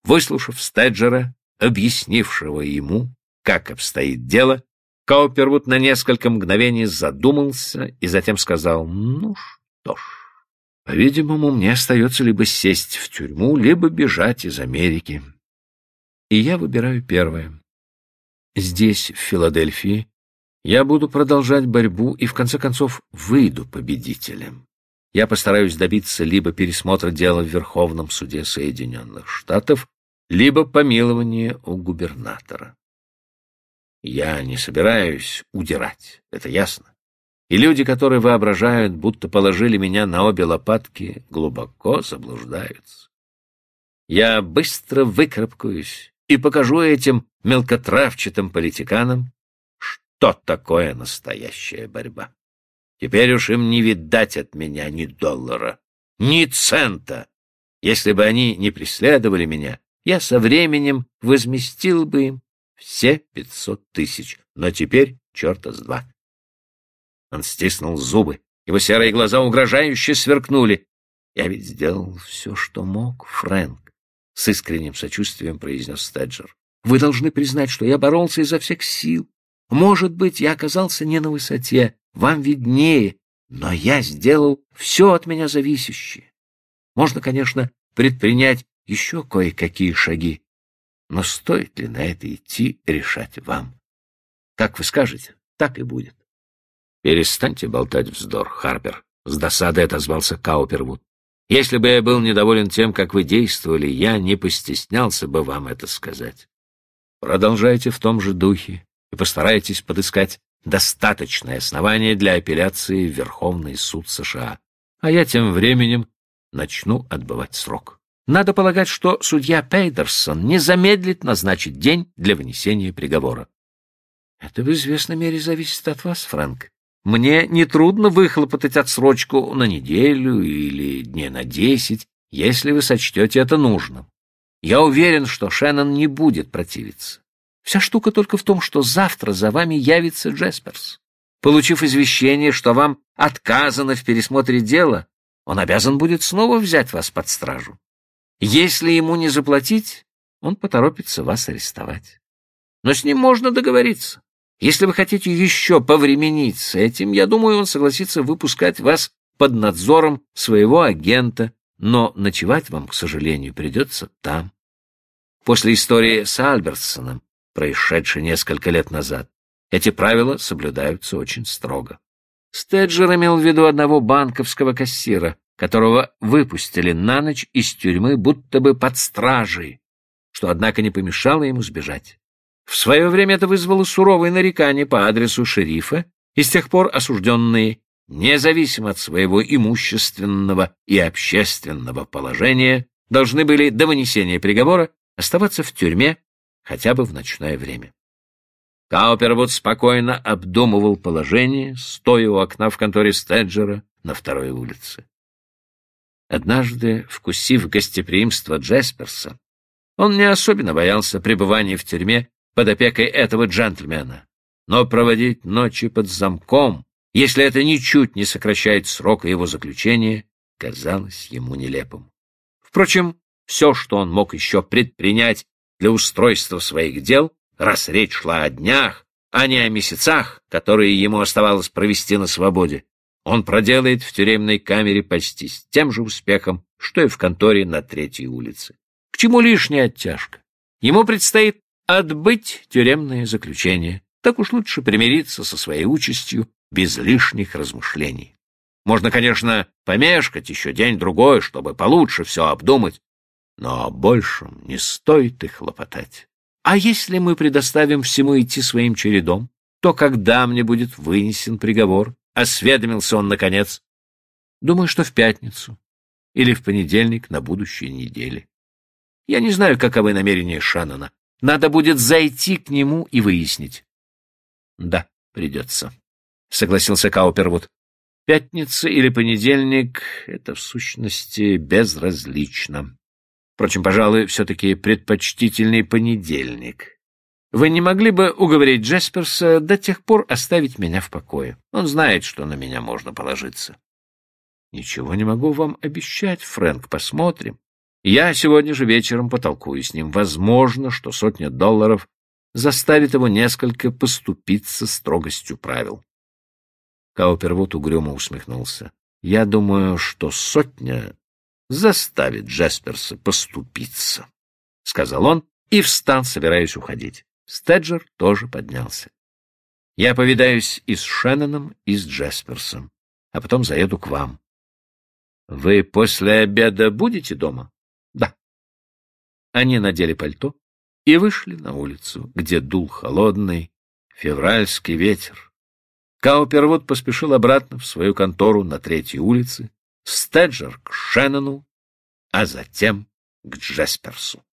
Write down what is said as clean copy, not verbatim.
Выслушав Стеджера, объяснившего ему, как обстоит дело, Каупервуд на несколько мгновений задумался и затем сказал: «Ну что ж, по-видимому, мне остается либо сесть в тюрьму, либо бежать из Америки. И я выбираю первое. Здесь, в Филадельфии, я буду продолжать борьбу и, в конце концов, выйду победителем. Я постараюсь добиться либо пересмотра дела в Верховном суде Соединенных Штатов, либо помилования у губернатора. Я не собираюсь удирать, это ясно. И люди, которые воображают, будто положили меня на обе лопатки, глубоко заблуждаются. Я быстро выкарабкаюсь и покажу этим мелкотравчатым политиканам, что такое настоящая борьба. Теперь уж им не видать от меня ни доллара, ни цента. Если бы они не преследовали меня, я со временем возместил бы им все 500 тысяч, но теперь черта с два». Он стиснул зубы, его серые глаза угрожающе сверкнули. «Я ведь сделал все, что мог, Фрэнк», — с искренним сочувствием произнес Стеджер. «Вы должны признать, что я боролся изо всех сил. Может быть, я оказался не на высоте, вам виднее, но я сделал все от меня зависящее. Можно, конечно, предпринять еще кое-какие шаги, но стоит ли на это идти, решать вам. Как вы скажете, так и будет». «Перестаньте болтать вздор, Харпер», — с досадой отозвался Каупервуд. «Если бы я был недоволен тем, как вы действовали, я не постеснялся бы вам это сказать. Продолжайте в том же духе и постарайтесь подыскать достаточное основание для апелляции в Верховный суд США, а я тем временем начну отбывать срок. Надо полагать, что судья Пейдерсон не замедлит назначить день для вынесения приговора». «Это в известной мере зависит от вас, Фрэнк. Мне нетрудно выхлопотать отсрочку на неделю или дней на 10, если вы сочтете это нужным. Я уверен, что Шеннон не будет противиться. Вся штука только в том, что завтра за вами явится Джесперс. Получив извещение, что вам отказано в пересмотре дела, он обязан будет снова взять вас под стражу. Если ему не заплатить, он поторопится вас арестовать. Но с ним можно договориться. Если вы хотите еще повременить с этим, я думаю, он согласится выпускать вас под надзором своего агента, но ночевать вам, к сожалению, придется там. После истории с Альбертсоном, происшедшей несколько лет назад, эти правила соблюдаются очень строго. Стеджер имел в виду одного банковского кассира, которого выпустили на ночь из тюрьмы будто бы под стражей, что, однако, не помешало ему сбежать. В свое время это вызвало суровые нарекания по адресу шерифа, и с тех пор осужденные, независимо от своего имущественного и общественного положения, должны были до вынесения приговора оставаться в тюрьме хотя бы в ночное время. Каупервуд спокойно обдумывал положение, стоя у окна в конторе Стеджера на 2-й улице. Однажды, вкусив гостеприимство Джесперса, он не особенно боялся пребывания в тюрьме под опекой этого джентльмена, но проводить ночи под замком, если это ничуть не сокращает срока его заключения, казалось ему нелепым. Впрочем, все, что он мог еще предпринять для устройства своих дел, раз речь шла о днях, а не о месяцах, которые ему оставалось провести на свободе, он проделает в тюремной камере почти с тем же успехом, что и в конторе на 3-й улице. К чему лишняя оттяжка? Ему предстоит отбыть тюремное заключение. Так уж лучше примириться со своей участью без лишних размышлений. Можно, конечно, помешкать еще день-другой, чтобы получше все обдумать, но о большем не стоит и хлопотать. А если мы предоставим всему идти своим чередом, то когда мне будет вынесен приговор? Осведомился он наконец. Думаю, что в пятницу или в понедельник на будущей неделе. Я не знаю, каковы намерения Шеннона. Надо будет зайти к нему и выяснить. — Да, придется, — согласился Каупервуд. — Пятница или понедельник — это в сущности безразлично. Впрочем, пожалуй, все-таки предпочтительный понедельник. Вы не могли бы уговорить Джесперса до тех пор оставить меня в покое? Он знает, что на меня можно положиться. — Ничего не могу вам обещать, Фрэнк, посмотрим. Я сегодня же вечером потолкую с ним. Возможно, что $100 заставит его несколько поступиться строгостью правил. Каупервуд угрюмо усмехнулся. Я думаю, что 100 заставит Джесперса поступиться, — сказал он и встал, собираясь уходить. Стеджер тоже поднялся. Я повидаюсь и с Шенноном, и с Джесперсом, а потом заеду к вам. Вы после обеда будете дома? Да. Они надели пальто и вышли на улицу, где дул холодный февральский ветер. Каупервуд поспешил обратно в свою контору на 3-й улице, Стеджер к Шеннону, а затем к Джесперсу.